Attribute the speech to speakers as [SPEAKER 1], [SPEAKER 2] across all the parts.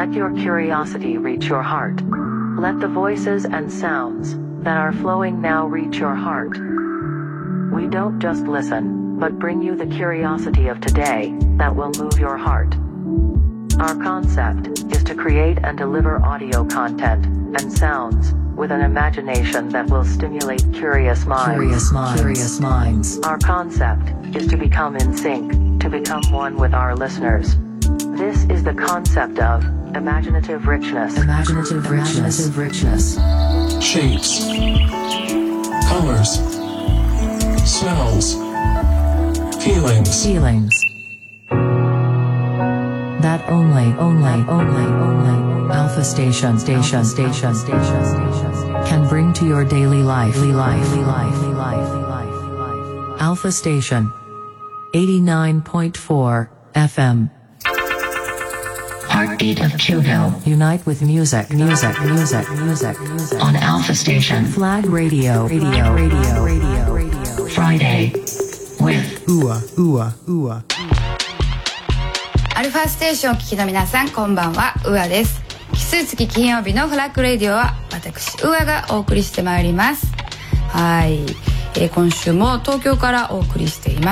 [SPEAKER 1] Let your curiosity reach your heart. Let the voices and sounds that are flowing now reach your heart. We don't just listen, but bring you the curiosity of today that will move your heart. Our concept is to create and deliver audio content and sounds with an imagination that will stimulate curious minds. Our concept is to become in sync, to become one with our listeners. This is the concept of imaginative richness.
[SPEAKER 2] Shapes, colors, smells, feelings.
[SPEAKER 1] That only Alpha Station can bring to your daily life. Alpha Station 89.4 FM.
[SPEAKER 3] Heartbeat of Kyoto.
[SPEAKER 1] Unite with music.
[SPEAKER 3] On Alpha Station.
[SPEAKER 1] Flag Radio.
[SPEAKER 3] Friday with
[SPEAKER 4] UA。アルファステーションをお聞きの皆さん、こんばんは、UAです。奇数月金曜日のフラッグレディオは私UAがお送りしてまいります。はい、今週も東京からお送りしています。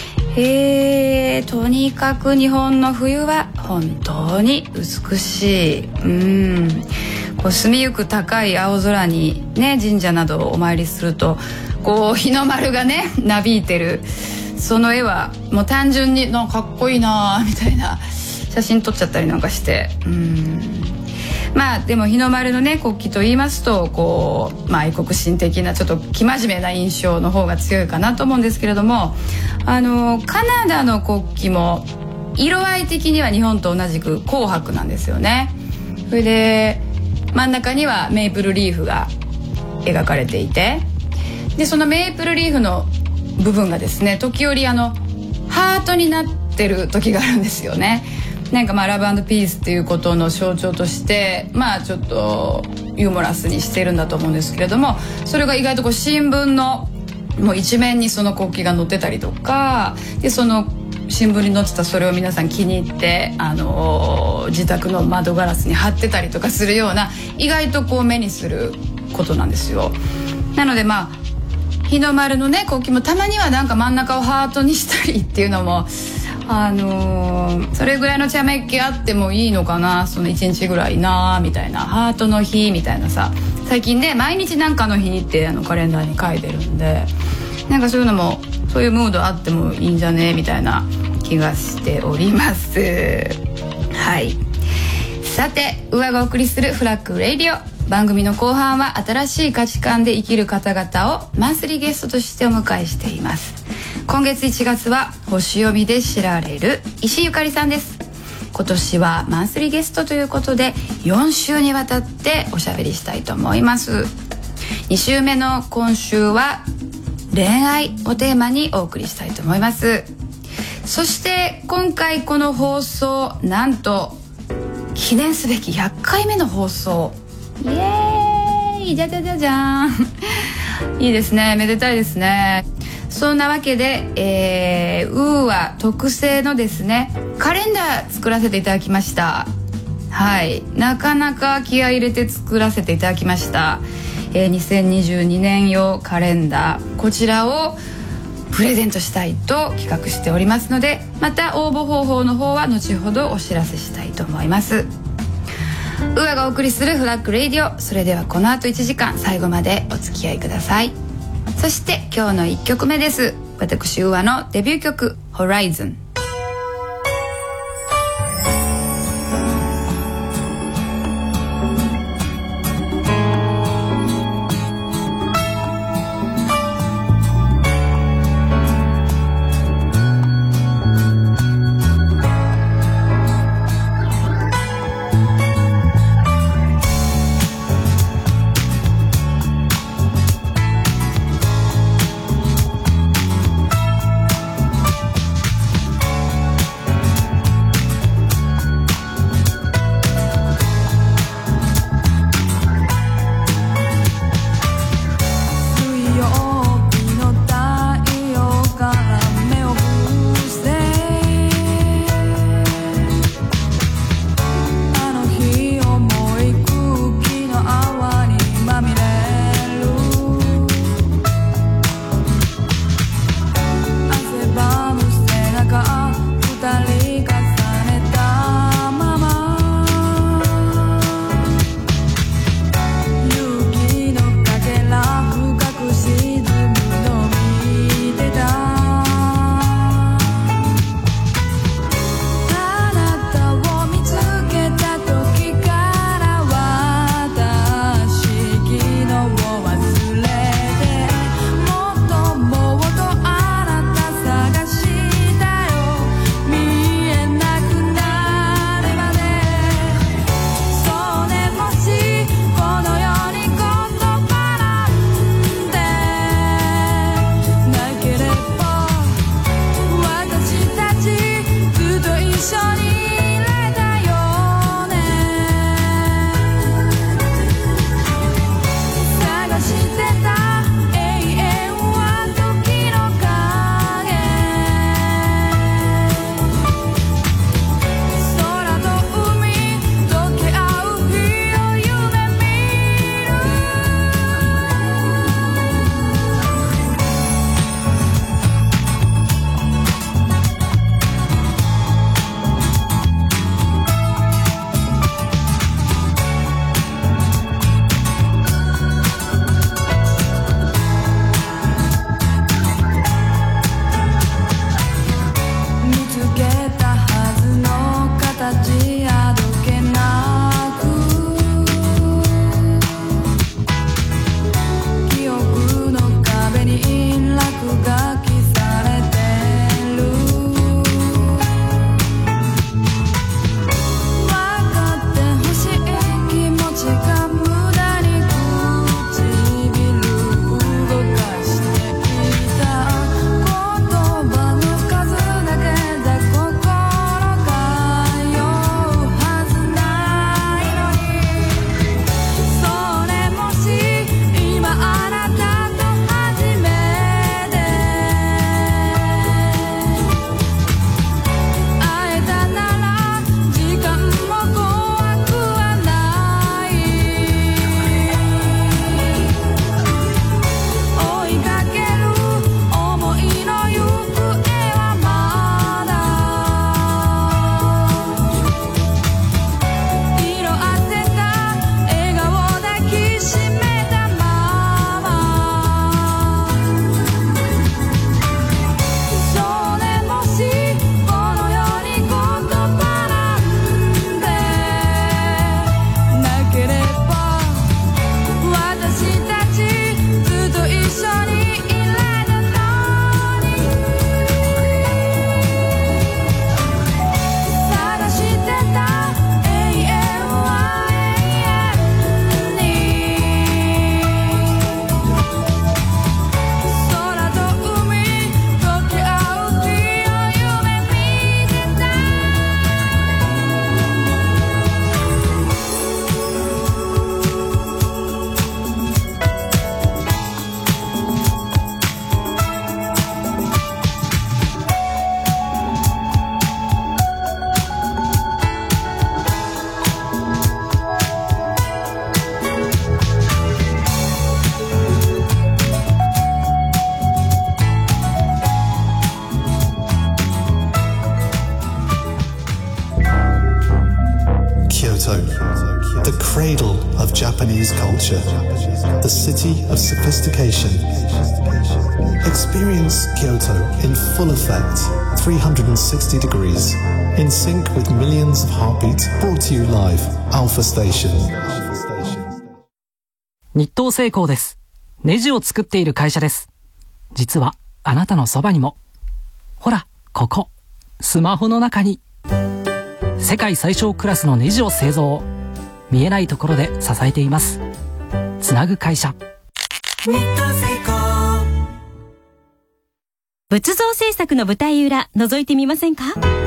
[SPEAKER 4] とにかく日本の冬は本当に美しい。こう澄みゆく高い青空にね、神社などをお参りするとこう日の丸がねなびいてる、その絵はもう単純にかっこいいなみたいな写真撮っちゃったりなんかして、まあでも日の丸のね国旗と言いますとこう、愛国心的なちょっと生真面目な印象の方が強いかなと思うんですけれども、カナダの国旗も色合い的には日本と同じく紅白なんですよね。それで真ん中にはメープルリーフが描かれていて、でそのメープルリーフの部分がですね、時折ハートになってる時があるんですよね。なんかラブ&ピースっていうことの象徴としてちょっとユーモラスにしてるんだと思うんですけれども、それが意外とこう新聞のもう一面にその国旗が載ってたりとかで、その新聞に載ってたそれを皆さん気に入って自宅の窓ガラスに貼ってたりとかするような、意外とこう目にすることなんですよ。なので日の丸のね国旗もたまにはなんか真ん中をハートにしたりっていうのもそれぐらいの茶目っ気あってもいいのかな、その1日ぐらいなみたいな、ハートの日みたいなさ、最近ね毎日なんかの日ってカレンダーに書いてるんで、なんかそういうのもそういうムードあってもいいんじゃねみたいな気がしております。はい、さてUAがお送りするフラッグレディオ、番組の後半は新しい価値観で生きる方々をマンスリーゲストとしてお迎えしています。今月1月は星読みで知られる石井ゆかりさんです。今年はマンスリーゲストということで4週にわたっておしゃべりしたいと思います。2週目の今週は恋愛をテーマにお送りしたいと思います。そして今回この放送、なんと記念すべき100回目の放送、イエーイ、じゃじゃじゃじゃーんいいですね、めでたいですね。そんなわけで、UA特製のですねカレンダー作らせていただきました。はい、なかなか気合い入れて作らせていただきました。2022年用カレンダー、こちらをプレゼントしたいと企画しておりますので、また応募方法の方は後ほどお知らせしたいと思います。UAがお送りするフラッグレディオ、それではこの後1時間最後までお付き合いください。そして今日の1曲目です。私UAのデビュー曲ホライズン。
[SPEAKER 5] Japanese culture, the city of sophistication. Experience Kyoto in full effect, 360 degrees, in sync with millions of heartbeats, brought to you live, Alpha Station.
[SPEAKER 6] 日東製鋼です。ネジを作っている会社です。実はあなたのそばにも、ほらここスマホの中に世界最小クラスのネジを製造、見えないところで支えています。つなぐ会社、日東製鋼。
[SPEAKER 7] 仏像制作の舞台裏覗いてみませんか？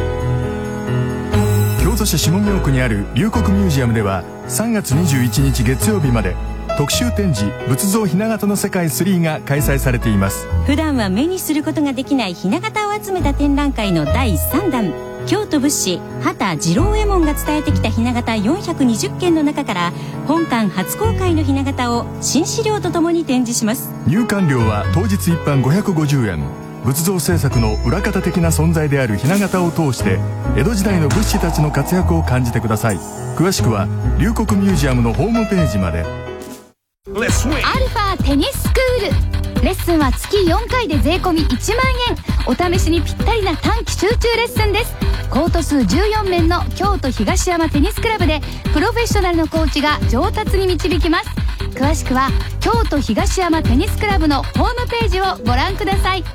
[SPEAKER 8] 京都市下京区にある龍谷ミュージアムでは3月21日月曜日まで特集展示仏像ひな形の世界3が開催されています。
[SPEAKER 7] 普段は目にすることができないひな形を集めた展覧会の第3弾、京都仏師畑次郎右衛門が伝えてきたひな形420件の中から本館初公開のひな形を新資料とともに展示します。
[SPEAKER 8] 入館料は当日一般550円。仏像制作の裏方的な存在であるひな形を通して江戸時代の仏師たちの活躍を感じてください。詳しくは龍谷ミュージアムのホームページまで。
[SPEAKER 9] アルファテニススクール、レッスンは月4回で税込み1万円。お試しにぴったりな短期集中レッスンです。コート数14面の京都東山テニスクラブでプロフェッショナルのコーチが上達に導きます。詳しくは京都東山テニスクラブのホームページをご覧ください。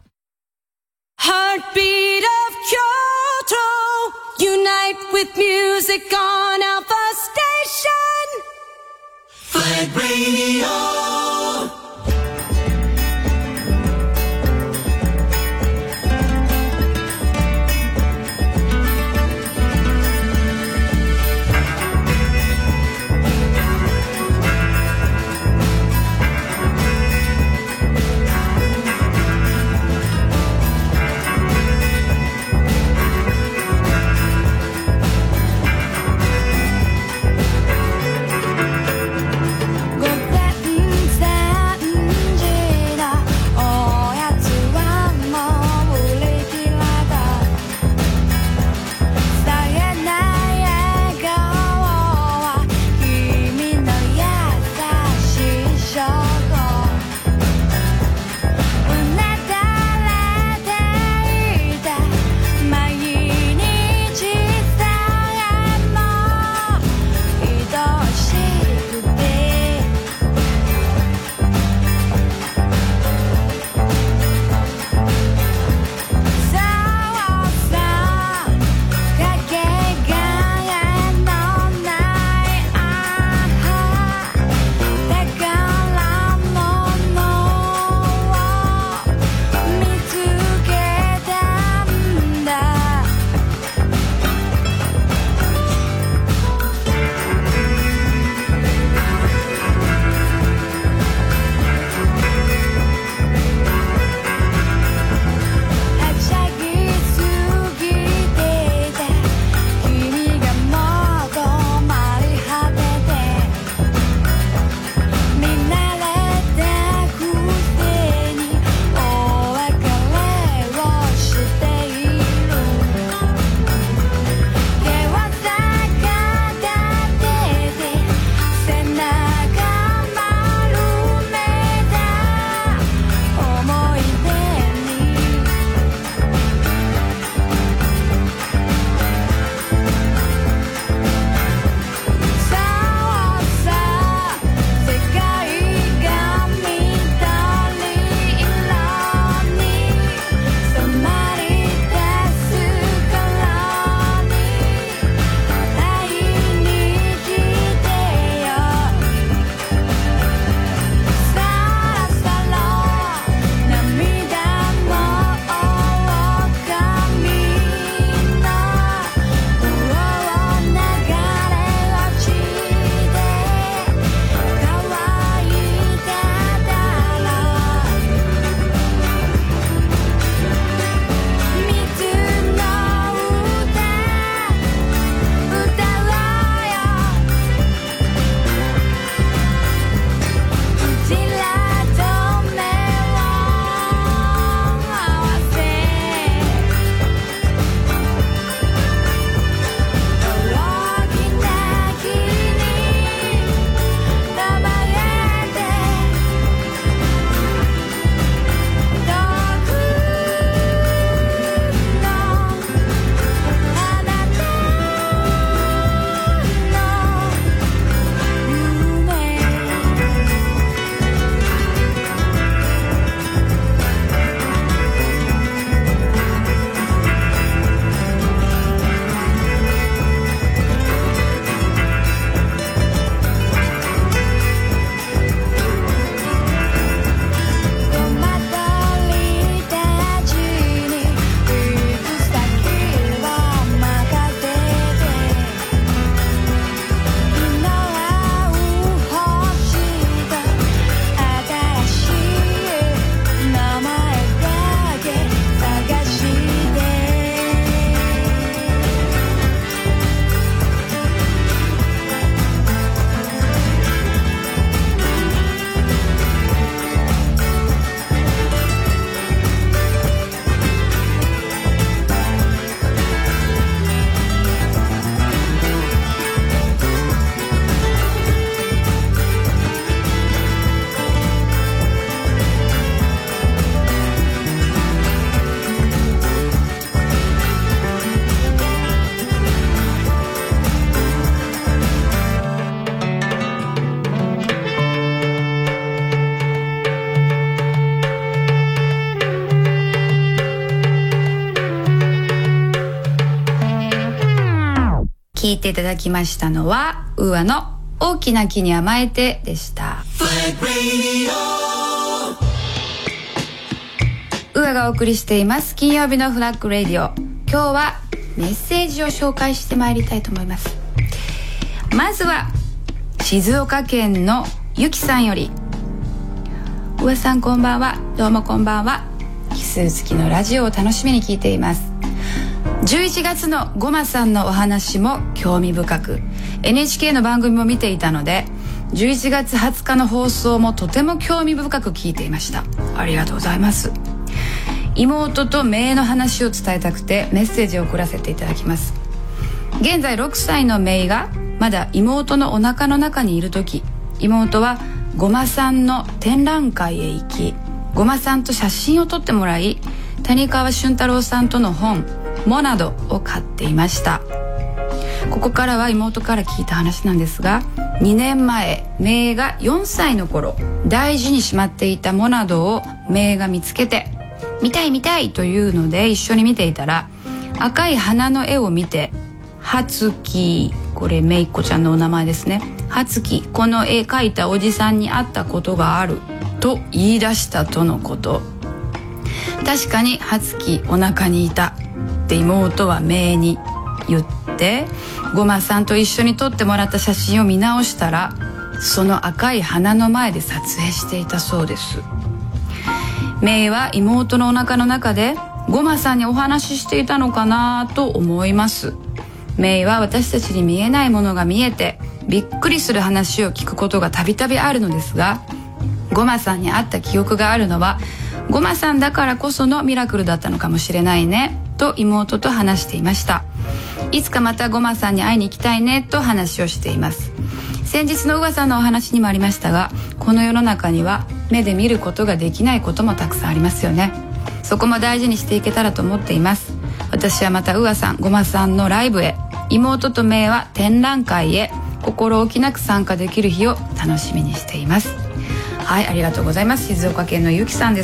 [SPEAKER 10] Heartbeat of Kyoto, unite with music on Alpha Station. Flag Radio.
[SPEAKER 9] Go back
[SPEAKER 4] 聞いていただきましたのはウーアの大きな木に甘えてでした。ウーアがお送りしています金曜日のフラッグレディオ。今日はメッセージを紹介してまいりたいと思います。まずは静岡県のゆきさんより、ウーアさんこんばんは。どうもこんばんは。奇数月のラジオを楽しみに聞いています。11月のごまさんのお話も興味深く、 NHK の番組も見ていたので11月20日の放送もとても興味深く聞いていました。ありがとうございます。妹と姪の話を伝えたくてメッセージを送らせていただきます。現在6歳の姪がまだ妹のお腹の中にいる時、妹はごまさんの展覧会へ行き、ごまさんと写真を撮ってもらい、谷川俊太郎さんとの本モナドを買っていました。ここからは妹から聞いた話なんですが、2年前姪が4歳の頃、大事にしまっていたモナドを姪が見つけて、見たい見たいというので一緒に見ていたら、赤い花の絵を見て、はつき、これめいっ子ちゃんのお名前ですね、はつき、この絵描いたおじさんに会ったことがあると言い出したとのこと。確かにはつきお腹にいたって妹は姪に言って、ごまさんと一緒に撮ってもらった写真を見直したら、その赤い花の前で撮影していたそうです。姪は妹のお腹の中でごまさんにお話ししていたのかなと思います。姪は私たちに見えないものが見えてびっくりする話を聞くことがたびたびあるのですが、ごまさんに会った記憶があるのはごまさんだからこそのミラクルだったのかもしれないねと妹と話していました。いつかまたごまさんに会いに行きたいねと話をしています。先日のうわさんのお話にもありましたが、この世の中には目で見ることができないこともたくさんありますよね。そこも大事にしていけたらと思っています。私はまたうわさん、ごまさんのライブへ、妹と姪は展覧会へ心置きなく参加できる日を楽しみにしています。はい、ありがとうございます。静岡県のゆきさんです。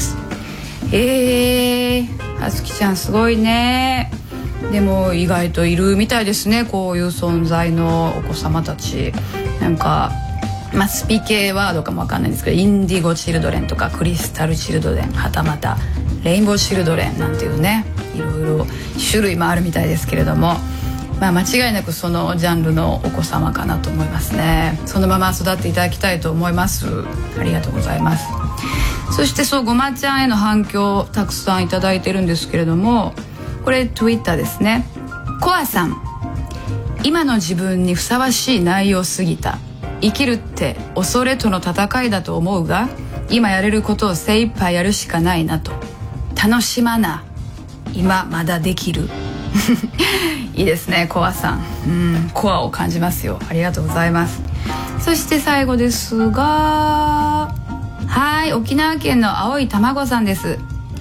[SPEAKER 4] はつきちゃんすごいね。でも意外といるみたいですね、こういう存在のお子様たち。なんかスピ系ワードかもわかんないんですけど、インディゴチルドレンとかクリスタルチルドレン、はたまたレインボーチルドレンなんていうね、いろいろ種類もあるみたいですけれども、間違いなくそのジャンルのお子様かなと思いますね。そのまま育っていただきたいと思います。ありがとうございます。そしてごまちゃんへの反響をたくさんいただいてるんですけれども、これ Twitter ですね。コアさん、今の自分にふさわしい内容すぎた。生きるって恐れとの戦いだと思うが、今やれることを精一杯やるしかないなと。楽しまな、今まだできる。いいですね、コアさん。コアを感じますよ。ありがとうございます。そして最後ですが、はい、沖縄県の青い卵さんです。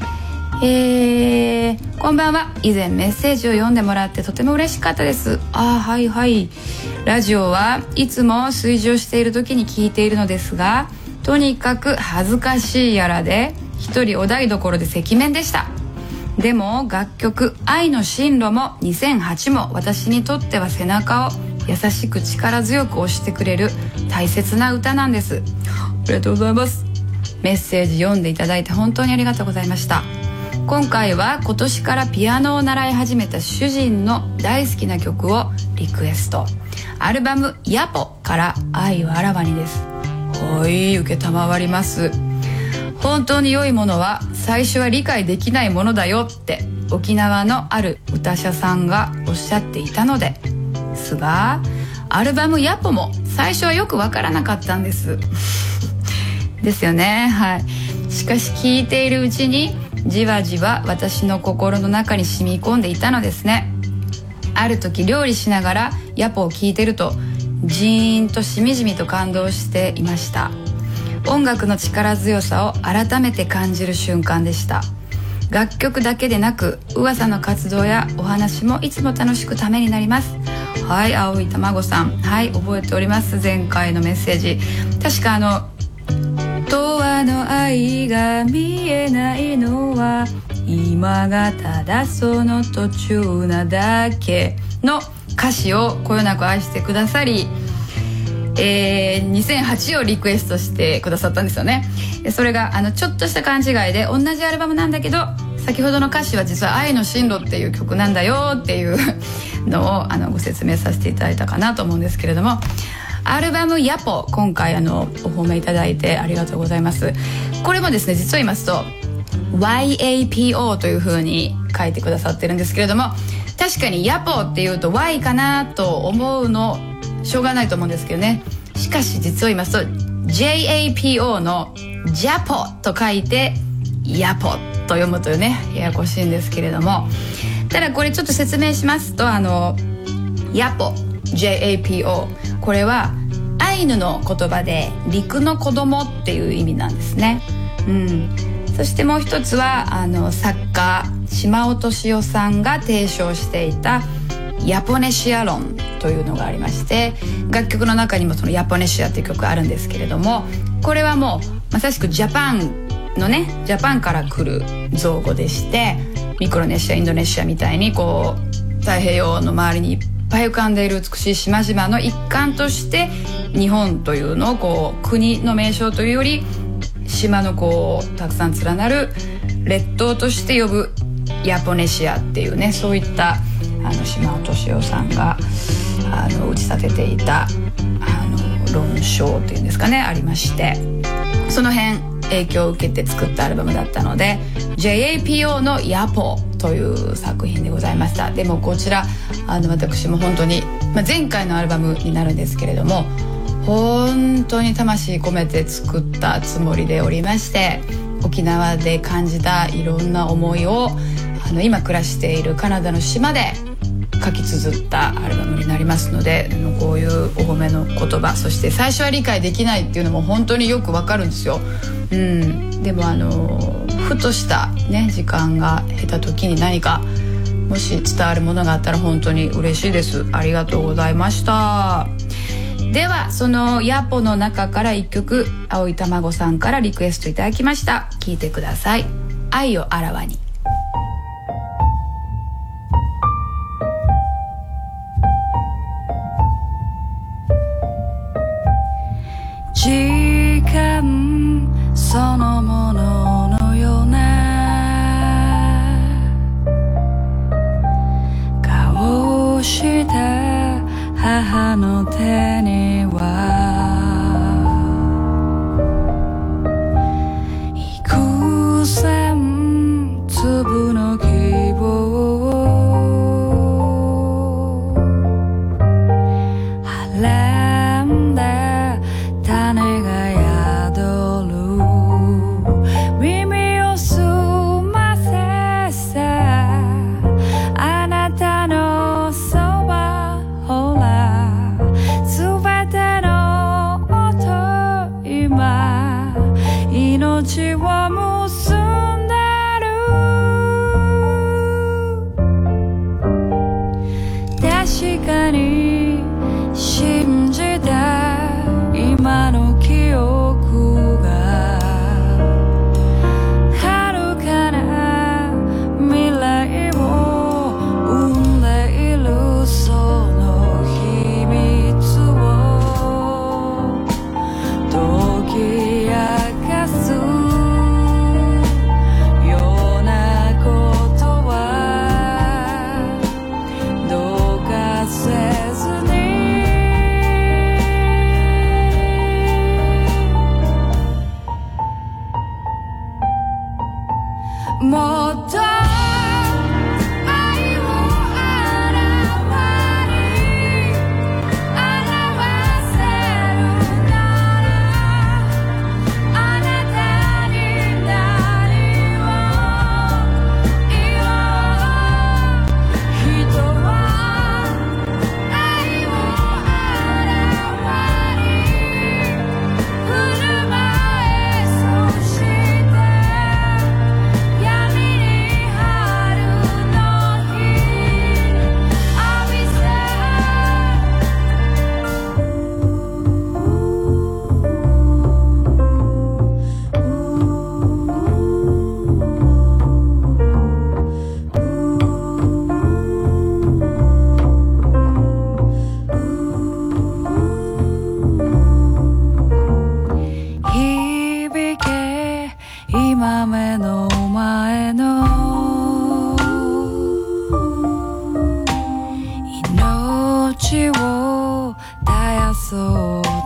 [SPEAKER 4] こんばんは。以前メッセージを読んでもらってとても嬉しかったです。はいはい。ラジオはいつも炊事をしている時に聞いているのですが、とにかく恥ずかしいやらで一人お台所で赤面でした。でも楽曲愛の進路も2008も私にとっては背中を優しく力強く押してくれる大切な歌なんです。ありがとうございます。メッセージ読んでいただいて本当にありがとうございました。今回は今年からピアノを習い始めた主人の大好きな曲をリクエスト。アルバムヤポから愛をあらわにです。はい、受けたまわります。本当に良いものは最初は理解できないものだよって沖縄のある歌者さんがおっしゃっていたのですが、アルバムヤポも最初はよくわからなかったんですですよね。はい。しかし聴いているうちにじわじわ私の心の中に染み込んでいたのですね。ある時料理しながらヤポを聴いてるとジーンとしみじみと感動していました。音楽の力強さを改めて感じる瞬間でした。楽曲だけでなく噂の活動やお話もいつも楽しくためになります。はい、青い卵さん、はい、覚えております。前回のメッセージ、確か永遠の愛が見えないのは今がただその途中なだけの歌詞をこよなく愛してくださり、2008をリクエストしてくださったんですよね。それがちょっとした勘違いで、同じアルバムなんだけど先ほどの歌詞は実は愛の進路っていう曲なんだよっていうのをご説明させていただいたかなと思うんですけれども、アルバムヤポ、今回お褒めいただいてありがとうございます。これもですね、実を言いますと YAPO という風に書いてくださってるんですけれども、確かにヤポっていうと Y かなと思うのしょうがないと思うんですけどね。しかし実を言いますと JAPO のジャポと書いてヤポと読むというね、ややこしいんですけれども、ただこれちょっと説明しますと、ヤポ JAPO、 これはアイヌの言葉で陸の子供っていう意味なんですね。そしてもう一つは作家島尾敏夫さんが提唱していたヤポネシア論というのがありまして、楽曲の中にもそのヤポネシアっていう曲あるんですけれども、これはもうまさしくジャパンのね、ジャパンから来る造語でして、ミクロネシアインドネシアみたいにこう太平洋の周りにいっぱい浮かんでいる美しい島々の一環として日本というのをこう国の名称というより島のこうたくさん連なる列島として呼ぶヤポネシアっていうね、そういった島尾敏夫さんが打ち立てていた論証っていうんですかね、ありまして、その辺影響を受けて作ったアルバムだったので JAPO のヤポという作品でございました。でもこちら私も本当に、前回のアルバムになるんですけれども、本当に魂込めて作ったつもりでおりまして、沖縄で感じたいろんな思いを今暮らしているカナダの島で書き綴ったアルバムになりますので、こういうお褒めの言葉、そして最初は理解できないっていうのも本当によくわかるんですよ。でもふとしたね時間が経た時に何かもし伝わるものがあったら本当に嬉しいです。ありがとうございました。ではそのヤポの中から一曲、青い卵さんからリクエストいただきました。聴いてください。愛をあらわに。
[SPEAKER 11] 時間そのもののような顔をした母の手には幾千つ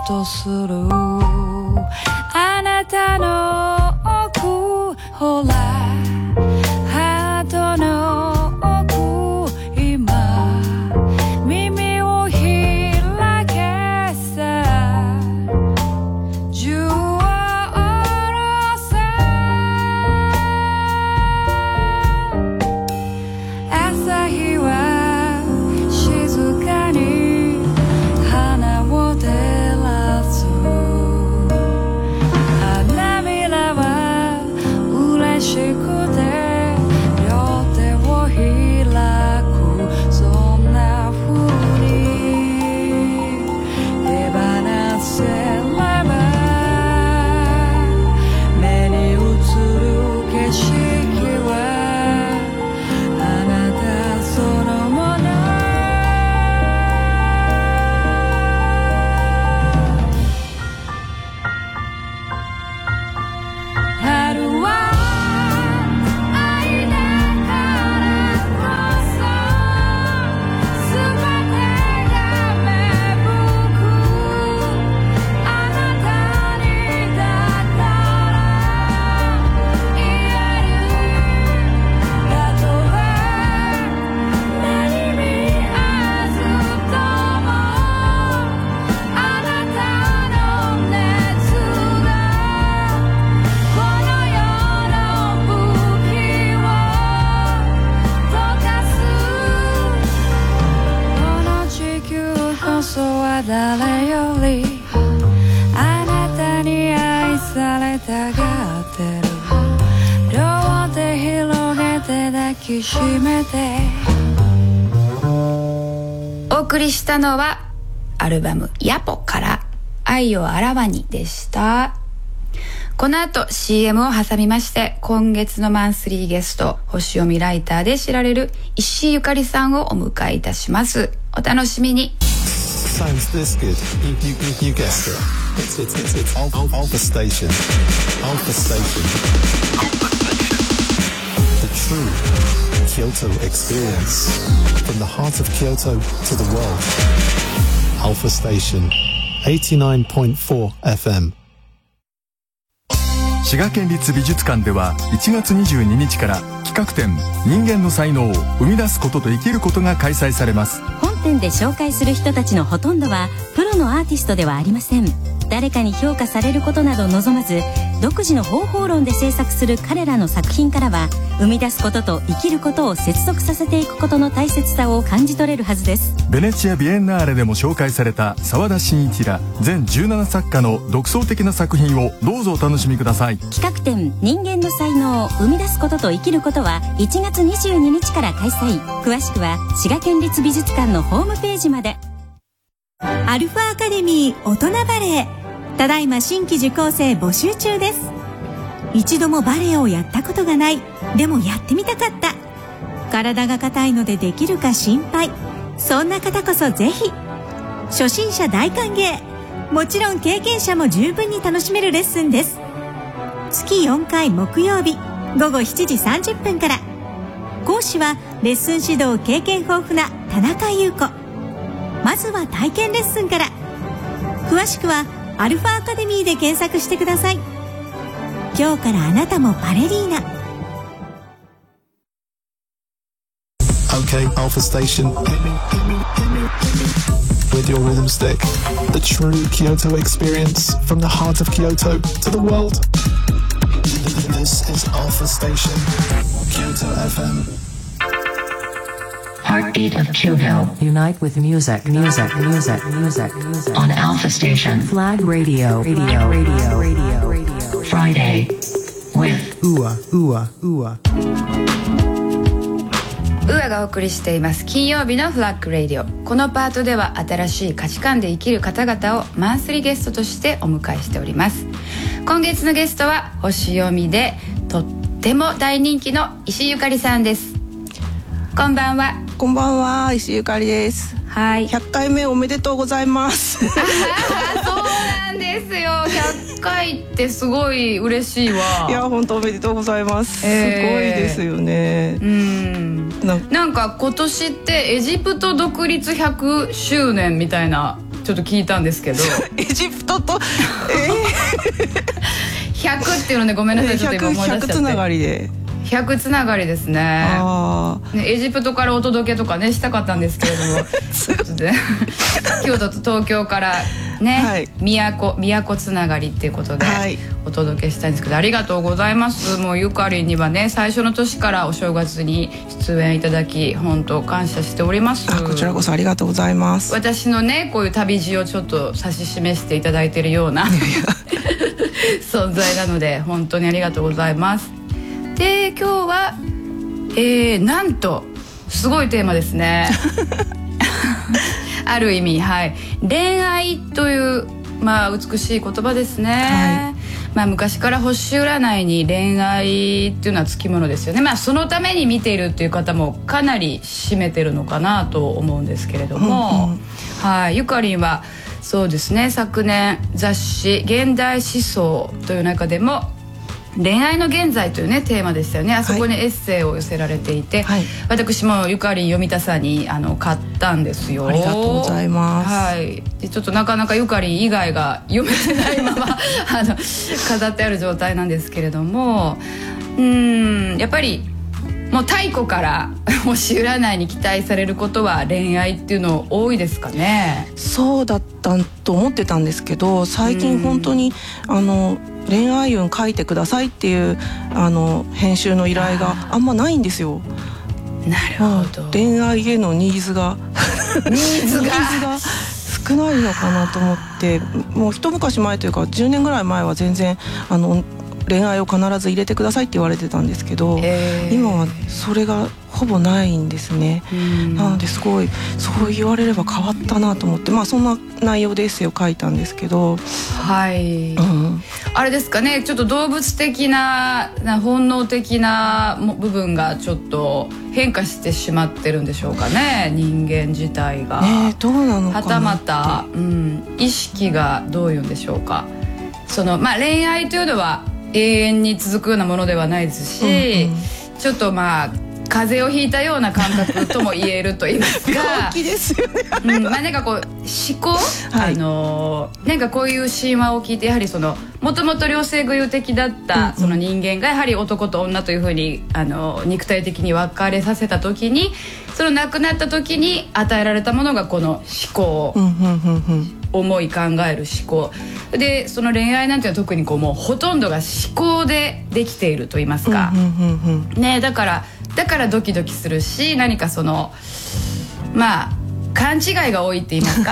[SPEAKER 11] とするあなたの奥ほらハートの奥今耳を開けさ銃を下ろせ朝日は静かに花を照らす花びらは嬉しくて両手を開くそんな風に手放せれば目に映る景色はあなたそのもの春は愛だからこそ全てが芽吹くあなたにだから言えるたとえ目に見えずともあなたの熱がこの世の武器を溶かすこの地球こそは誰よりあなたに愛されたがってる両手広げて抱きしめて
[SPEAKER 4] お送りしたのはアルバムヤポから愛をあらわにでした。この後 CM を挟みまして今月のマンスリーゲスト星読みライターで知られる石井ゆかりさんをお迎えいたします。お楽しみに。
[SPEAKER 5] Sounds this good. You guessed it. It's Alpha Station. Alpha Station. The true Kyoto experience. From the heart of Kyoto to the world. Alpha Station. 89.4 FM.
[SPEAKER 8] 滋賀県立美術館では1月22日から企画展人間の才能を生み出すことと生きることが開催されます。
[SPEAKER 7] 本展で紹介する人たちのほとんどはプロのアーティストではありません。誰かに評価されることなど望まず独自の方法論で制作する彼らの作品からは生み出すことと生きることを接続させていくことの大切さを感じ取れるはずです。
[SPEAKER 8] ベネチア・ビエンナーレでも紹介された沢田真一ら全17作家の独創的な作品をどうぞお楽しみください。
[SPEAKER 7] 企画展人間の才能を生み出すことと生きることは1月22日から開催。詳しくは滋賀県立美術館のホームページまで。
[SPEAKER 12] アルファアカデミー大人バレエ、ただいま新規受講生募集中です。一度もバレエをやったことがない、でもやってみたかった、体が硬いのでできるか心配、そんな方こそぜひ。初心者大歓迎、もちろん経験者も十分に楽しめるレッスンです。月4回木曜日午後7時30分から。講師はレッスン指導経験豊富な田中優子。まずは体験レッスンから。詳しくはアルファアカデミーで検索してください。今日からあなたもバレリーナ。
[SPEAKER 5] Okay, Alpha Station. With your rhythm stick. The true Kyoto experience. From the heart of Kyoto to the world. This is Alpha Station. Kyoto FM.
[SPEAKER 3] Heartbeat of Kyoto.
[SPEAKER 1] Unite with music, music, music, music, music.
[SPEAKER 3] On Alpha Station.
[SPEAKER 1] Flag Radio, radio, radio, radio, radio.
[SPEAKER 3] Friday with
[SPEAKER 5] Ua, ua, ua.
[SPEAKER 4] ウアがお送りしています金曜日のフラッグレディオ。このパートでは新しい価値観で生きる方々をマンスリーゲストとしてお迎えしております。今月のゲストは星読みでとっても大人気の石井ゆかりさんです。こんばんは。
[SPEAKER 13] こんばんは、石井ゆかりです。
[SPEAKER 4] はい、
[SPEAKER 13] 100回目おめでとうございます
[SPEAKER 4] そうなんですよ。100回ってすごい嬉しいわ。
[SPEAKER 13] いや本当おめでとうございます、すごいですよね。
[SPEAKER 4] なんか今年ってエジプト独立100周年みたいなちょっと聞いたんですけど
[SPEAKER 13] エジプトと、
[SPEAKER 4] 100っていうのでごめんなさい、ちょっと今思い出しちゃって
[SPEAKER 13] 100つながりで
[SPEAKER 4] 100つながりですね。エジプトからお届けとかねしたかったんですけれども京都と東京からね、都つながりっていうことでお届けしたいんですけど、ありがとうございます。もうゆかりんにはね、最初の年からお正月に出演いただき本当感謝しております。
[SPEAKER 13] こちらこそありがとうございます。
[SPEAKER 4] 私のねこういう旅路をちょっと指し示していただいているような存在なので本当にありがとうございます。で今日は、なんとすごいテーマですねある意味、はい、恋愛という、美しい言葉ですね、昔から星占いに恋愛っていうのはつきものですよね。そのために見ているっていう方もかなり占めてるのかなと思うんですけれども、ゆかりんはそうですね、昨年雑誌「現代思想」という中でも恋愛の現在というねテーマでしたよね。あそこにエッセイを寄せられていて、私もゆかりん読みたさに買ったんですよ。
[SPEAKER 13] ありがとうございます。
[SPEAKER 4] でちょっとなかなかゆかりん以外が読めてないまま飾ってある状態なんですけれども、やっぱりもう太古から星占いに期待されることは恋愛っていうの多いですかね。
[SPEAKER 13] そうだったと思ってたんですけど、最近本当に恋愛運書いてくださいっていう編集の依頼があんまないんですよ。
[SPEAKER 4] なるほど。
[SPEAKER 13] 恋愛へのニーズが少ないのかなと思って、もう一昔前というか10年ぐらい前は全然恋愛を必ず入れてくださいって言われてたんですけど、今はそれがほぼないんですね。なのですごいそう言われれば変わったなと思って、そんな内容でエッセイを書いたんですけど、
[SPEAKER 4] あれですかね、ちょっと動物的な本能的な部分がちょっと変化してしまってるんでしょうかね、人間自体が。
[SPEAKER 13] どうなのかな。
[SPEAKER 4] はたまた、意識がどういうんでしょうか。恋愛というのは永遠に続くようなものではないですし、ちょっと風邪をひいたような感覚とも言えると言いますか
[SPEAKER 13] 病気ですよね。
[SPEAKER 4] なんかこう思考、なんかこういう神話を聞いて、やはりもともと両性具有的だったその人間がやはり男と女というふうに肉体的に分かれさせた時に、その亡くなった時に与えられたものがこの思考、思い考える思考で、その恋愛なんていうのは特にもうほとんどが思考でできていると言いますか、だからドキドキするし、何か勘違いが多いって言いますか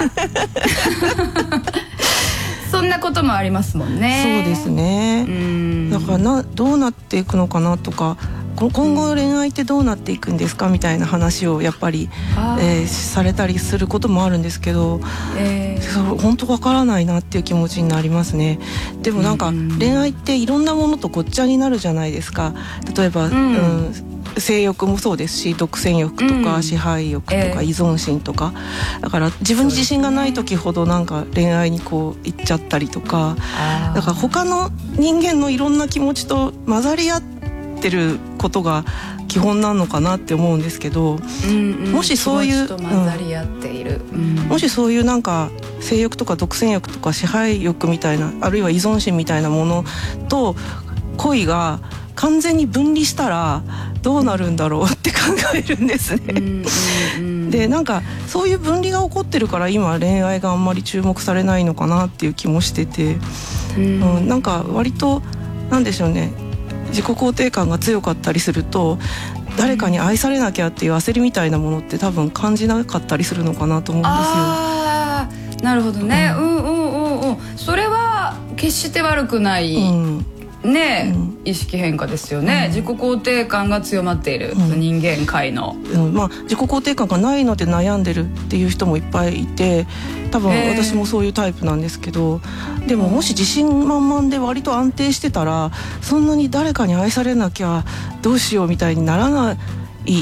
[SPEAKER 4] そんなこともありますもんね。
[SPEAKER 13] そうですね。だからどうなっていくのかなとか、今後恋愛ってどうなっていくんですかみたいな話をやっぱり、されたりすることもあるんですけど、本当わからないなっていう気持ちになりますね。でもなんか恋愛っていろんなものとごっちゃになるじゃないですか。例えば、性欲もそうですし、独占欲とか支配欲とか依存心とか、だから自分に自信がない時ほどなんか恋愛に行っちゃったりとか、だから他の人間のいろんな気持ちと混ざり合ってることが基本なのかなって思うんですけど、もしそういうもしそういうなんか性欲とか独占欲とか支配欲みたいな、あるいは依存心みたいなものと恋が完全に分離したらどうなるんだろうって考えるんですね。でなんかそういう分離が起こってるから今恋愛があんまり注目されないのかなっていう気もしてて、なんか割となんでしょうね、自己肯定感が強かったりすると誰かに愛されなきゃっていう焦りみたいなものって多分感じなかったりするのかなと思うんですよ。
[SPEAKER 4] なるほどね。それは決して悪くない、意識変化ですよね。自己肯定感が強まっている、人間界の、
[SPEAKER 13] 自己肯定感がないので悩んでるっていう人もいっぱいいて、多分私もそういうタイプなんですけど、でももし自信満々で割と安定してたら、そんなに誰かに愛されなきゃどうしようみたいにならない。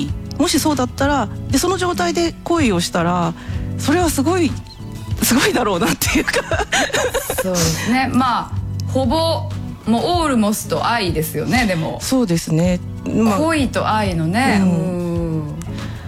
[SPEAKER 13] もしそうだったら、でその状態で恋をしたら、それはすごいだろうなっていうか
[SPEAKER 4] そうですね。ほぼもうオールモスと愛ですよね。でも
[SPEAKER 13] そうですね、
[SPEAKER 4] 恋と愛のね、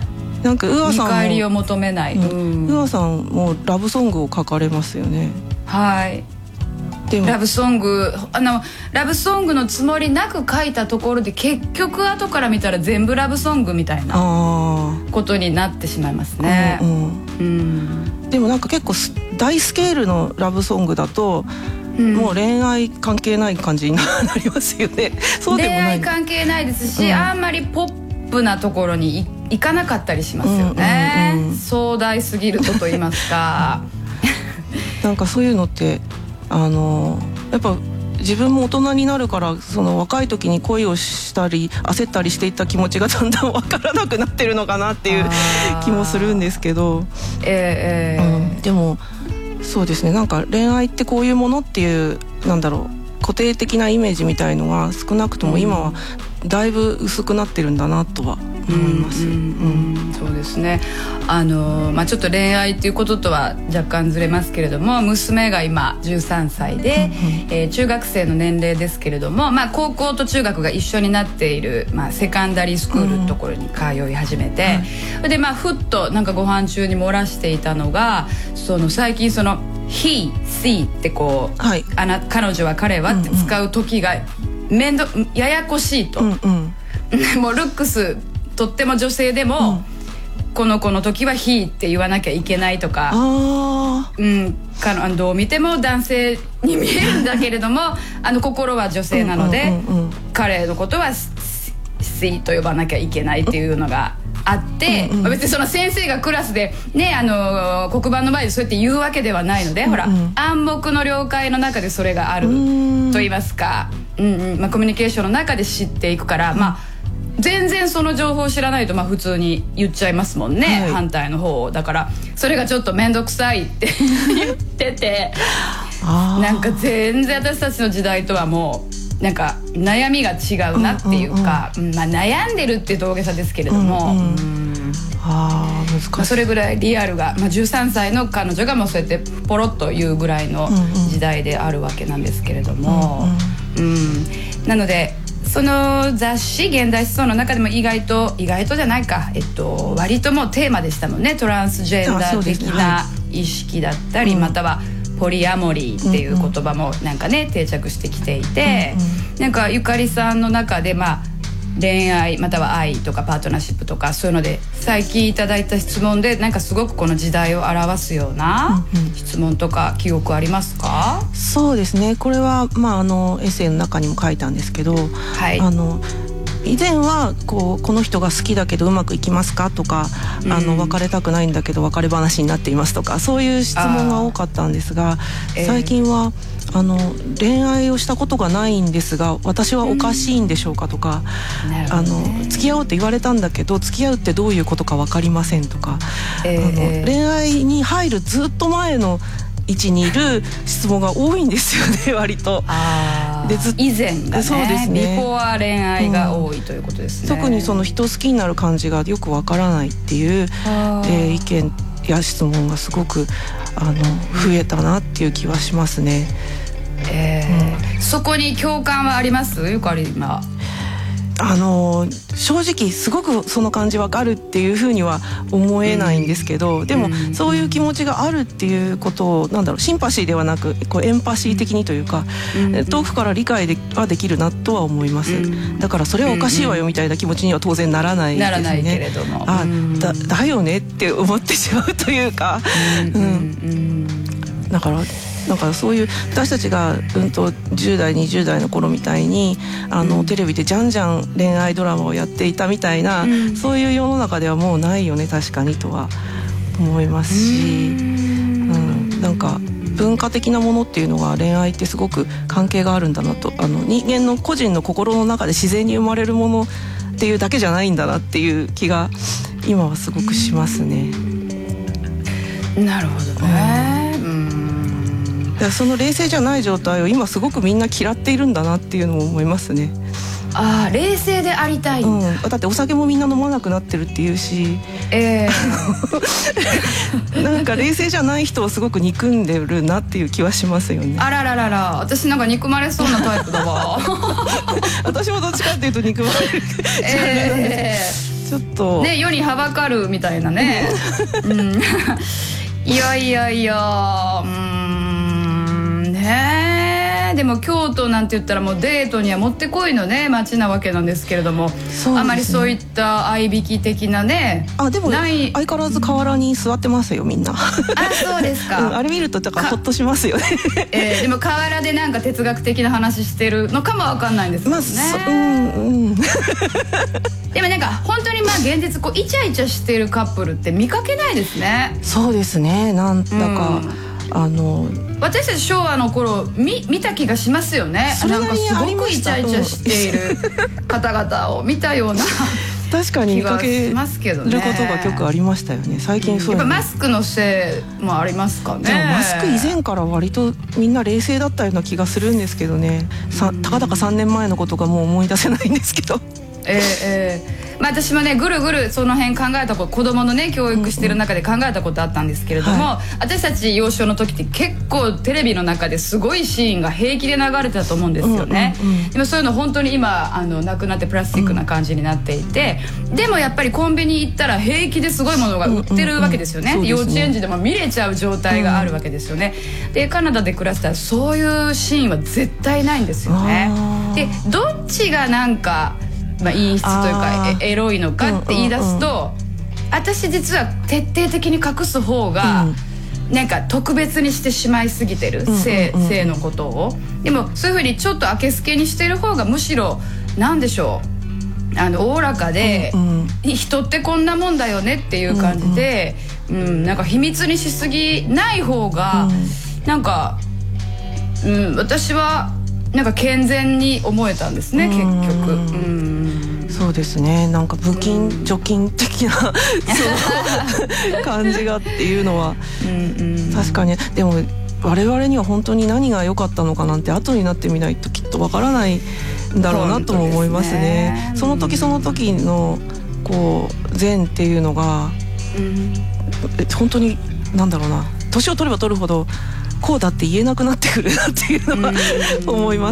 [SPEAKER 13] なんかウアさんも
[SPEAKER 4] 見返りを求めない、
[SPEAKER 13] ウアさんもラブソングを書かれますよね。
[SPEAKER 4] はい。
[SPEAKER 13] でも
[SPEAKER 4] ラブソングのつもりなく書いたところで結局後から見たら全部ラブソングみたいなことになってしまいますね。
[SPEAKER 13] でもなんか結構大スケールのラブソングだと、もう恋愛関係ない感じになりますよね。そうでもない。
[SPEAKER 4] 恋愛関係ないですし、あんまりポップなところに行かなかったりしますよね。壮大すぎると言いますか。
[SPEAKER 13] なんかそういうのってやっぱ自分も大人になるから、その若い時に恋をしたり焦ったりしていた気持ちがだんだん分からなくなってるのかなっていう気もするんですけど、でもそうですね、なんか恋愛ってこういうものっていう固定的なイメージみたいのが少なくとも今はだいぶ薄くなってるんだなとは思います。
[SPEAKER 4] そうですね。ちょっと恋愛っていうこととは若干ずれますけれども、娘が今13歳で、中学生の年齢ですけれども、高校と中学が一緒になっている、セカンダリースクールのところに通い始めて、でふっとなんかご飯中に漏らしていたのが、最近he, she ってこう、彼女は彼はって使う時がややこしいと、もうルックスとっても女性でも、この子の時はheって言わなきゃいけないとか、どう見ても男性に見えるんだけれども心は女性なので、彼のことはsheと呼ばなきゃいけないっていうのがあって、別にその先生がクラスでね黒板の前でそうやって言うわけではないので、ほら暗黙の了解の中でそれがあると言いますか、コミュニケーションの中で知っていくから、全然その情報を知らないと普通に言っちゃいますもんね、反対の方を。だからそれがちょっと面倒くさいって言ってて、なんか全然私たちの時代とはもうなんか悩みが違うなっていうか、悩んでるっていうと大げさですけれども、難しい。それぐらいリアルが、13歳の彼女がもうそうやってポロッと言うぐらいの時代であるわけなんですけれども、なのでその雑誌現代思想の中でも意外とじゃないか、割ともうテーマでしたもんね。トランスジェンダー的な意識だったり、またはポリアモリーっていう言葉もなんかね定着してきていて、なんかゆかりさんの中で恋愛または愛とかパートナーシップとかそういうので最近いただいた質問でなんかすごくこの時代を表すような質問とか記憶ありますか？
[SPEAKER 13] そうですね、これはエッセイの中にも書いたんですけど、以前はこの人が好きだけどうまくいきますかとか、別れたくないんだけど別れ話になっていますとか、そういう質問が多かったんですが、最近は恋愛をしたことがないんですが私はおかしいんでしょうかとか、付き合おうって言われたんだけど付き合うってどういうことか分かりませんとか、恋愛に入るずっと前の位置にいる質問が多いんですよね割と。
[SPEAKER 4] で以前がね、
[SPEAKER 13] そうですね、
[SPEAKER 4] ビフォア恋愛が多いということですね。
[SPEAKER 13] 特にその人好きになる感じがよく分からないっていう、意見や質問がすごく増えたなっていう気はしますね。
[SPEAKER 4] そこに共感はあります？ゆかり今
[SPEAKER 13] 正直すごくその感じわかるっていうふうには思えないんですけど、でもそういう気持ちがあるっていうことをシンパシーではなくエンパシー的にというか、遠くから理解はできるなとは思います。だからそれはおかしいわよみたいな気持ちには当然ならないですね。ならないけれども、だよねって思ってしまうというか、だからなんかそういう私たちが10代20代の頃みたいにテレビでじゃんじゃん恋愛ドラマをやっていたみたいな、そういう世の中ではもうないよね確かにとは思いますし、なんか文化的なものっていうのが恋愛ってすごく関係があるんだなと、人間の個人の心の中で自然に生まれるものっていうだけじゃないんだなっていう気が今はすごくしますね。
[SPEAKER 4] なるほどね。
[SPEAKER 13] その冷静じゃない状態を今すごくみんな嫌っているんだなっていうのも思いますね。
[SPEAKER 4] 冷静でありたい、
[SPEAKER 13] だってお酒もみんな飲まなくなってるっていうし、なんか冷静じゃない人をすごく憎んでるなっていう気はしますよね。
[SPEAKER 4] あらららら、私なんか憎まれそうなタイプだわ。
[SPEAKER 13] 私もどっちかっていうと憎まれるちょっと
[SPEAKER 4] ね、世にはばかるみたいなね、うん、いやねえ、でも京都なんて言ったらもうデートにはもってこいのね街なわけなんですけれども、あまりそういった合いびき的なね、
[SPEAKER 13] でも相変わらず河原に座ってますよみんな。
[SPEAKER 4] そうですか、
[SPEAKER 13] あれ見るとだからほっとしますよね。
[SPEAKER 4] でも河原でなんか哲学的な話してるのかもわかんないんですけどね、でもなんか本当に現実こうイチャイチャしてるカップルって見かけないですね。
[SPEAKER 13] そうですね、なんだか、
[SPEAKER 4] 私たち昭和の頃見た気がしますよね。なんかすごくイチャイチャしている方々を見たような
[SPEAKER 13] 確かに見かけることが結構ありましたよね最近。そう
[SPEAKER 4] やっぱマスクのせいもありますかね。
[SPEAKER 13] でもマスク以前から割とみんな冷静だったような気がするんですけどね。たかだか3年前のことがもう思い出せないんですけど。
[SPEAKER 4] 私もねぐるぐるその辺考えたこと、子供のね教育してる中で考えたことあったんですけれども、私たち幼少の時って結構テレビの中ですごいシーンが平気で流れてたと思うんですよね。でもそういうの本当に今なくなってプラスチックな感じになっていて、でもやっぱりコンビニ行ったら平気ですごいものが売ってるわけですよね。幼稚園児でも見れちゃう状態があるわけですよね。でカナダで暮らしたらそういうシーンは絶対ないんですよね。でどっちがなんか陰湿というかエロいのかって言い出すと、私実は徹底的に隠す方がなんか特別にしてしまいすぎてる、性のことを。でもそういうふうにちょっとあけすけにしてる方がむしろなんでしょう、おおらかで、人ってこんなもんだよねっていう感じで、なんか秘密にしすぎない方が、なんか、私はなんか健全に思えたんですね結局。
[SPEAKER 13] そうですね、なんか武金除金的なその感じがっていうのは確かに。でも我々には本当に何が良かったのかなんて後になってみないときっとわからないんだろうなとも思いますね。その時その時のこう善っていうのが、本当になんだろうな、年を取れば取るほどこうだって言えなくなってくるなっていうのは思います。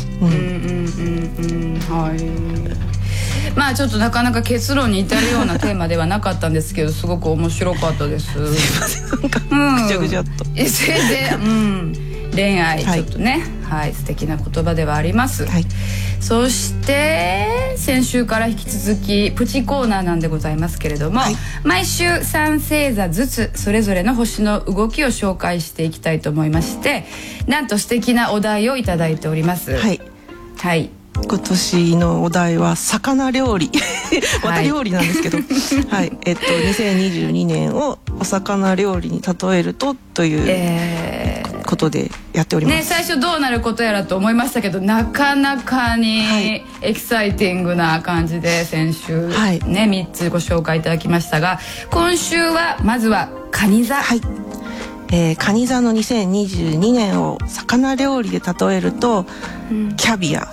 [SPEAKER 4] ちょっとなかなか結論に至るようなテーマではなかったんですけど、すごく面白かったです。すいません、なんか
[SPEAKER 13] ぐちゃぐちゃっと。
[SPEAKER 4] 全然、恋愛ちょっとね、素敵な言葉ではあります。そして先週から引き続きプチコーナーなんでございますけれども、毎週3星座ずつそれぞれの星の動きを紹介していきたいと思いまして、なんと素敵なお題をいただいております。
[SPEAKER 13] 今年のお題は魚料理また料理なんですけど、2022年をお魚料理に例えるとということでやっております。
[SPEAKER 4] 最初どうなることやらと思いましたけど、なかなかにエキサイティングな感じで先週3つご紹介いただきましたが、今週はまずは蟹座。
[SPEAKER 13] 蟹座の2022年を魚料理で例えると、キャビア。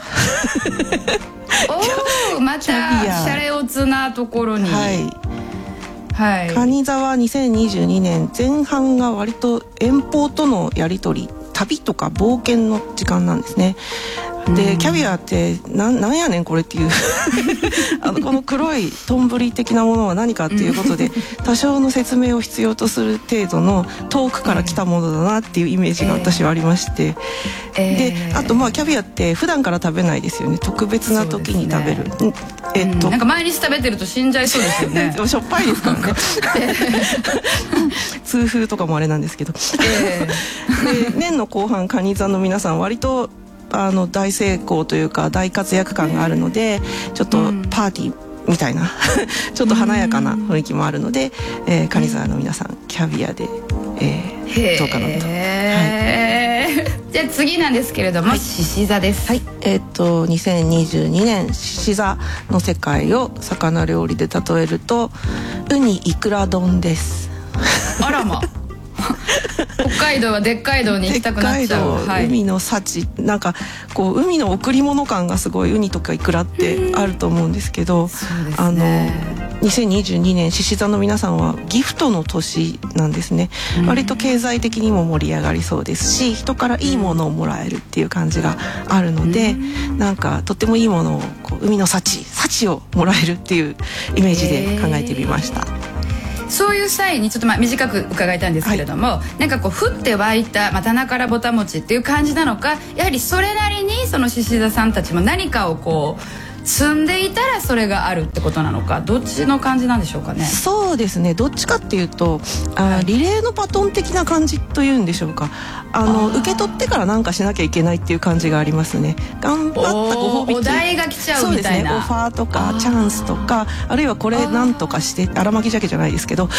[SPEAKER 4] またシャレオツなところに。
[SPEAKER 13] 蟹座は2022年前半が割と遠方とのやり取り、旅とか冒険の時間なんですね。でキャビアってなんやねんこれっていうこの黒い丼的なものは何かっていうことで多少の説明を必要とする程度の遠くから来たものだなっていうイメージが私はありまして、であとキャビアって普段から食べないですよね。特別な時に食べる。
[SPEAKER 4] なんか毎日食べてると死んじゃいそうですよね。
[SPEAKER 13] でもしょっぱいですからね。痛風とかもあれなんですけど、で年の後半蟹座の皆さん割と大成功というか大活躍感があるので、ちょっとパーティーみたいなちょっと華やかな雰囲気もあるので、蟹座の皆さんキャビアで、どうかなと。
[SPEAKER 4] じゃあ次なんですけれども、獅子座です。
[SPEAKER 13] 2022年獅子座の世界を魚料理で例えるとウニイクラ丼です。
[SPEAKER 4] あらま北海道はでっかい道に行きたくなっちゃう。
[SPEAKER 13] 海の幸、なんかこう海の贈り物感がすごいウニとかイクラってあると思うんですけど、 2022年獅子座の皆さんはギフトの年なんですね。割と経済的にも盛り上がりそうですし、人からいいものをもらえるっていう感じがあるので、なんかとってもいいものをこう海の幸をもらえるっていうイメージで考えてみました。
[SPEAKER 4] そういう際にちょっと短く伺いたいんですけれども、なんかこう降って湧いた、棚からぼた餅っていう感じなのか、やはりそれなりにその獅子座さんたちも何かをこう積んでいたらそれがあるってことなのか、どっちの感じなんでしょうかね。
[SPEAKER 13] そうですね、どっちかっていうとリレーのバトン的な感じというんでしょうか。受け取ってから何かしなきゃいけないっていう感じがありますね。頑張ったご褒美、
[SPEAKER 4] お題が来ちゃうみたいな。そうですね、オファーとかチャンスとか、あるいはこれ何とかして荒巻鮭じゃないですけど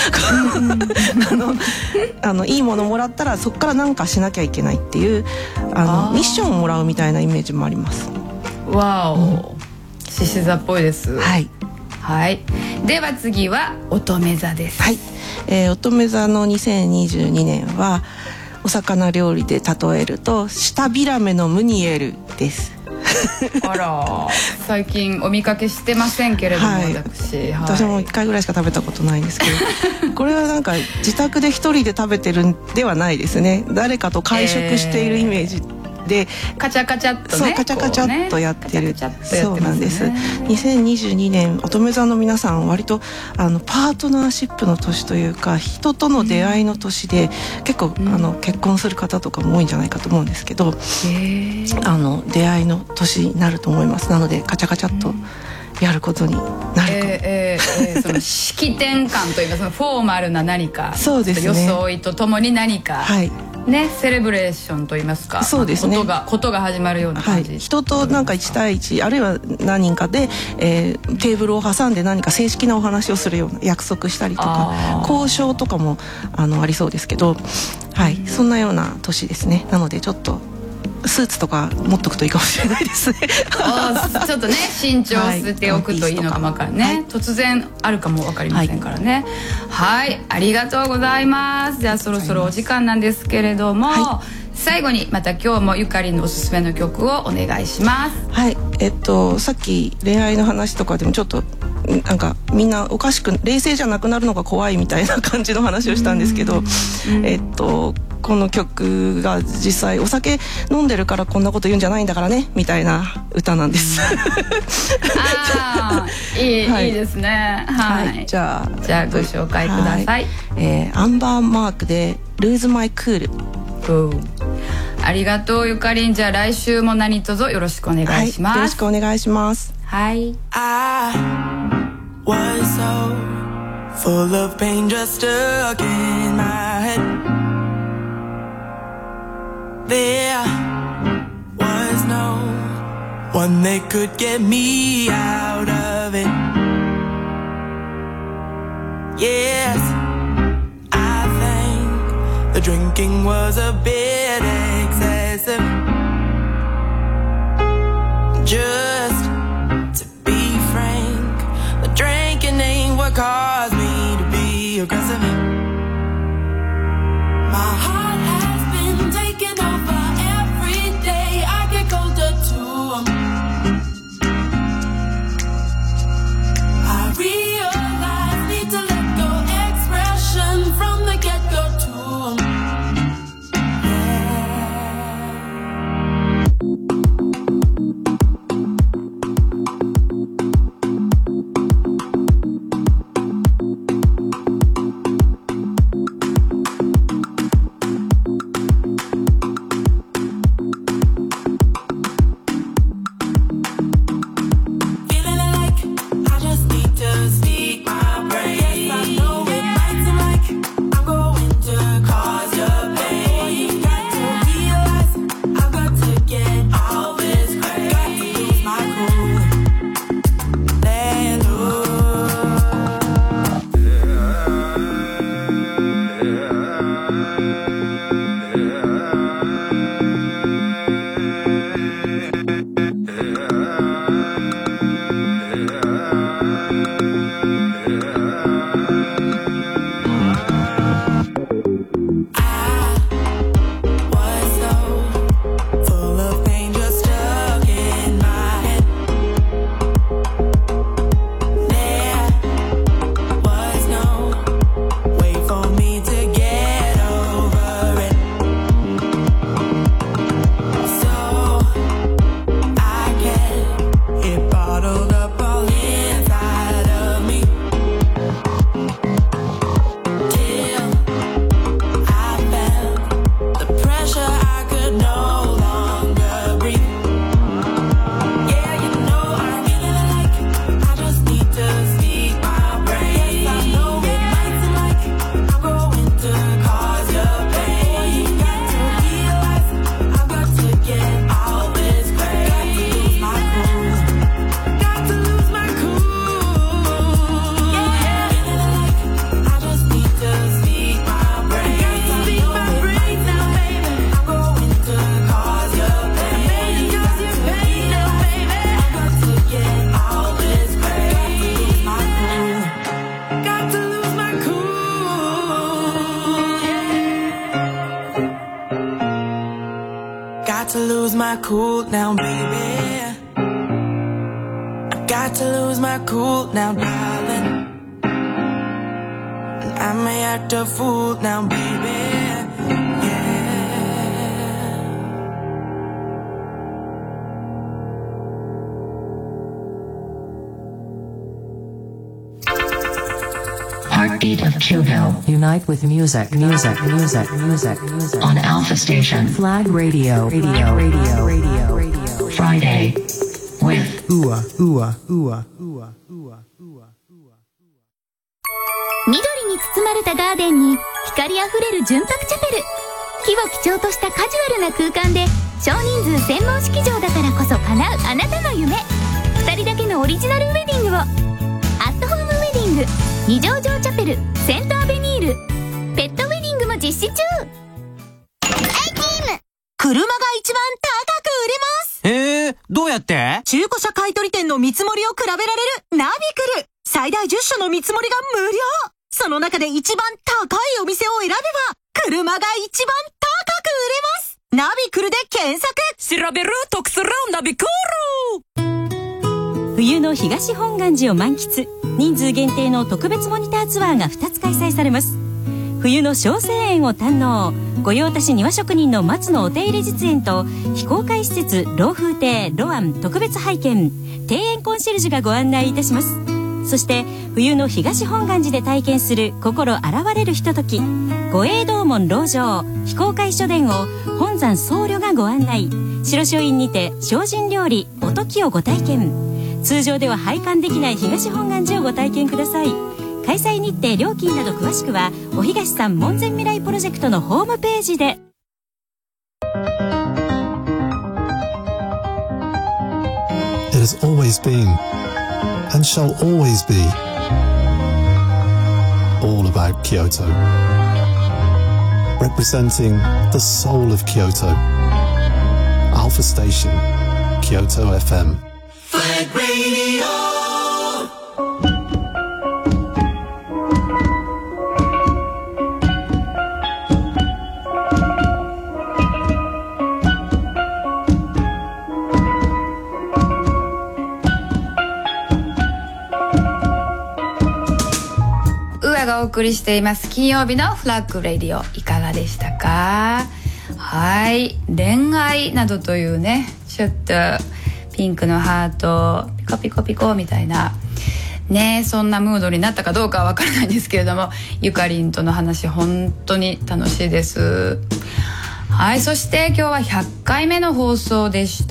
[SPEAKER 4] いいものもらったらそこから何かしなきゃいけないっていうミッションをもらうみたいなイメージもあります。 わお、獅子座っぽいです。
[SPEAKER 13] はい、
[SPEAKER 4] はい、では次は乙女座です。
[SPEAKER 13] はい、乙女座の2022年はお魚料理で例えると舌ビラメのムニエルです。
[SPEAKER 4] あら、最近お見かけしてませんけれども、
[SPEAKER 13] 私も1回ぐらいしか食べたことないんですけどこれはなんか自宅で一人で食べてるんではないですね。誰かと会食しているイメージで、
[SPEAKER 4] カチャカチャっとね、
[SPEAKER 13] そうカチャカチャっとやってる、そうなんです。2022年乙女座の皆さん割とパートナーシップの年というか、人との出会いの年で、結構結婚する方とかも多いんじゃないかと思うんですけど、出会いの年になると思います。なのでカチャカチャっとやることになるかも。
[SPEAKER 4] その式典感というか、そのフォーマルな何か、
[SPEAKER 13] そうですね、
[SPEAKER 4] 装いとともに何か、
[SPEAKER 13] はい
[SPEAKER 4] ね、セレブレーションといいますか、
[SPEAKER 13] そうですね、
[SPEAKER 4] ことが始まるような感じ、
[SPEAKER 13] はい、人となんか1対1、あるいは何人かで、テーブルを挟んで何か正式なお話をするような、約束したりとか交渉とかもありそうですけど、はい、そんなような年ですね。なのでちょっとスーツとか持っとくといいかもしれないですね
[SPEAKER 4] ちょっとね、慎重しておくといいのかもわからね、はい、突然あるかもわかりませんからね。はい、ありがとうございます。じゃあそろそろお時間なんですけれども、はい、最後にまた今日もゆかりんのおすすめの曲をお願いします。
[SPEAKER 13] はい、さっき恋愛の話とかでもちょっとなんかみんなおかしく冷静じゃなくなるのが怖いみたいな感じの話をしたんですけど、この曲が実際お酒飲んでるからこんなこと言うんじゃないんだからねみたいな歌なんです
[SPEAKER 4] いいですね。はい、
[SPEAKER 13] じゃあ
[SPEAKER 4] ご紹介ください。
[SPEAKER 13] アンバーマークでLose My Cool。
[SPEAKER 9] ありがとうゆかりん。じゃあ来週も何卒よろしくお願いします。
[SPEAKER 13] よろしくお願いします。
[SPEAKER 9] はい。
[SPEAKER 10] I was so full of pain, just stuck in my head. There was no one that could get me out of it. Yes, I think the drinking was a bit excessive. Just to be frank, the drinking ain't what caused me to be aggressive. My heart has been taken over every day. I get colder to 'em. I realize need to let go expression from the get-go to 'em. lose my cool now, baby. I got to lose my cool now, darling. And I may act a fool now, baby.
[SPEAKER 3] Heartbeat of Kyoto.
[SPEAKER 1] Unite with music, music, music, music, music.
[SPEAKER 3] On Alpha Station.
[SPEAKER 1] Flag Radio, radio, radio, radio, radio.
[SPEAKER 3] Friday with
[SPEAKER 5] Ua, ua, ua, ua, ua, ua.
[SPEAKER 9] 緑に包まれたガーデンに光あふれる純白チャペル。木を基調としたカジュアルな空間で少人数専門式場だからこそ叶うあなたの夢。2人だけのオリジナルウェディングを。アットホームウェディング二条城チャペルセントアベニール。ペットウェディングも実施中。
[SPEAKER 14] 車が一番高く売れます。
[SPEAKER 15] どうやって？
[SPEAKER 14] 中古車買取店の見積もりを比べられるナビクル。最大10社の見積もりが無料。その中で一番高いお店を選べば、車が一番高く売れます。ナビクルで検索。
[SPEAKER 15] 調べる得するナビクル。
[SPEAKER 7] 冬の東本願寺を満喫。人数限定の特別モニターツアーが2つ開催されます。冬の小生園を堪能。御用達庭職人の松のお手入れ実演と非公開施設老風亭ロアン特別拝見。庭園コンシェルジュがご案内いたします。そして冬の東本願寺で体験する心洗われるひととき、御栄道門籠城非公開書殿を本山僧侶がご案内。白書院にて精進料理おときをご体験。通常では拝観できない東本願寺をご体験ください。開催日程料金など詳しくはお東さん門前未来プロジェクトのホームページで。
[SPEAKER 5] It has always been and shall always be all about Kyoto, representing the soul of Kyoto. Alpha Station, Kyoto FM.
[SPEAKER 10] Flag Radio.
[SPEAKER 4] がお送りしています金曜日のフラッグレディオ、いかがでしたか？はい、恋愛などというね、ちょっとピンクのハートピコピコピコみたいなね、そんなムードになったかどうかはわからないんですけれども、ゆかりんとの話本当に楽しいです。はい、そして今日は100回目の放送でした。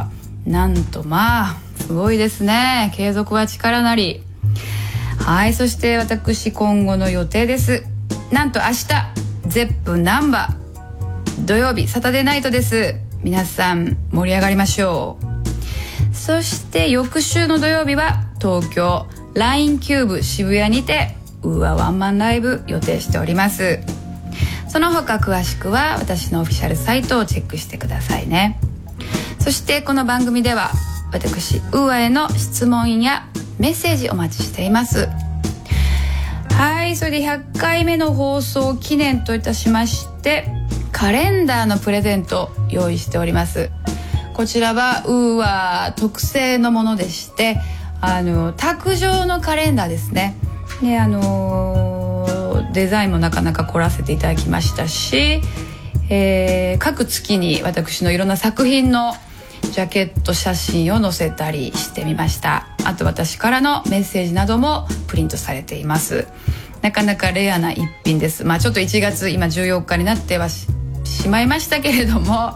[SPEAKER 4] なんとまあすごいですね、継続は力なり。はい、そして私今後の予定です。なんと明日ゼップナンバー土曜日サタデーナイトです。皆さん盛り上がりましょう。そして翌週の土曜日は東京 LINE キューブ渋谷にてワンマンライブ予定しております。その他詳しくは私のオフィシャルサイトをチェックしてくださいね。そしてこの番組では私への質問やメッセージお待ちしています。はい、それで100回目の放送記念といたしましてカレンダーのプレゼント用意しております。こちらは特製のものでして、卓上のカレンダーですね。でデザインもなかなか凝らせていただきましたし、各月に私のいろんな作品のジャケット写真を載せたりしてみました。あと私からのメッセージなどもプリントされています。なかなかレアな一品です。ちょっと1月今14日になっては しまいましたけれども、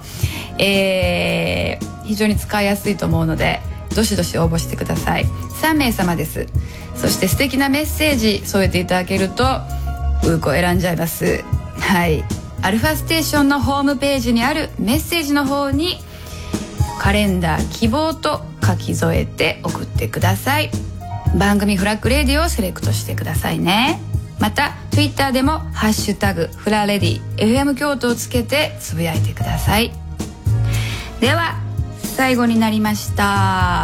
[SPEAKER 4] 非常に使いやすいと思うのでどしどし応募してください。3名様です。そして素敵なメッセージ添えていただけるとウーコ選んじゃいます。はい、アルファステーションのホームページにあるメッセージの方にカレンダー希望と書き添えて送ってください。番組フラッグレディをセレクトしてくださいね。また Twitter でもハッシュタグフラレディ FM 京都をつけてつぶやいてください。では最後になりました。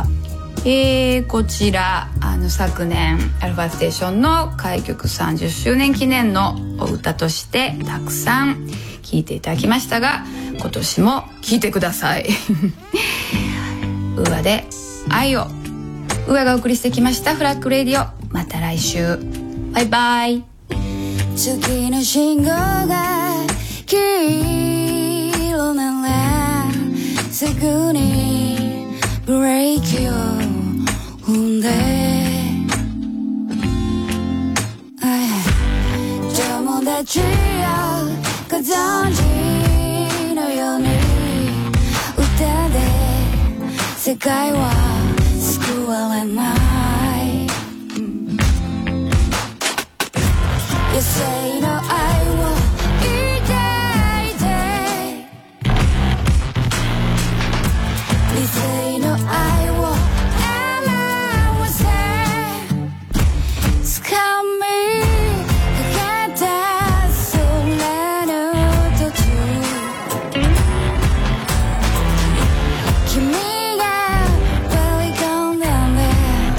[SPEAKER 4] こちら昨年アルファステーションの開局30周年記念のお歌としてたくさん聴いていただきましたが、 今年も聞いてください。ウーアで愛を。ウーアがお送りしてきましたフラッグレディオ。また来週。バイバイ。
[SPEAKER 11] 次の信号が黄色ならすぐにブレーキを踏んで、友達よご存知のように歌で世界は救われない。野生の愛を抱いて理性の愛を表せ掴みかけた空の途中、君が割り込んだね。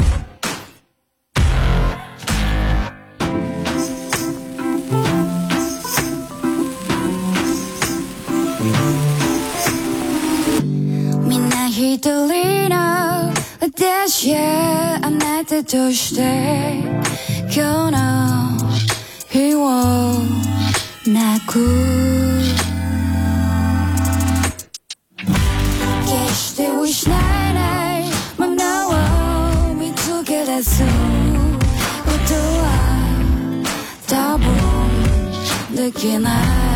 [SPEAKER 11] みんな一人の私やあなたとして今日の日を泣く、決して失えないものを見つけ出すことは多分できない。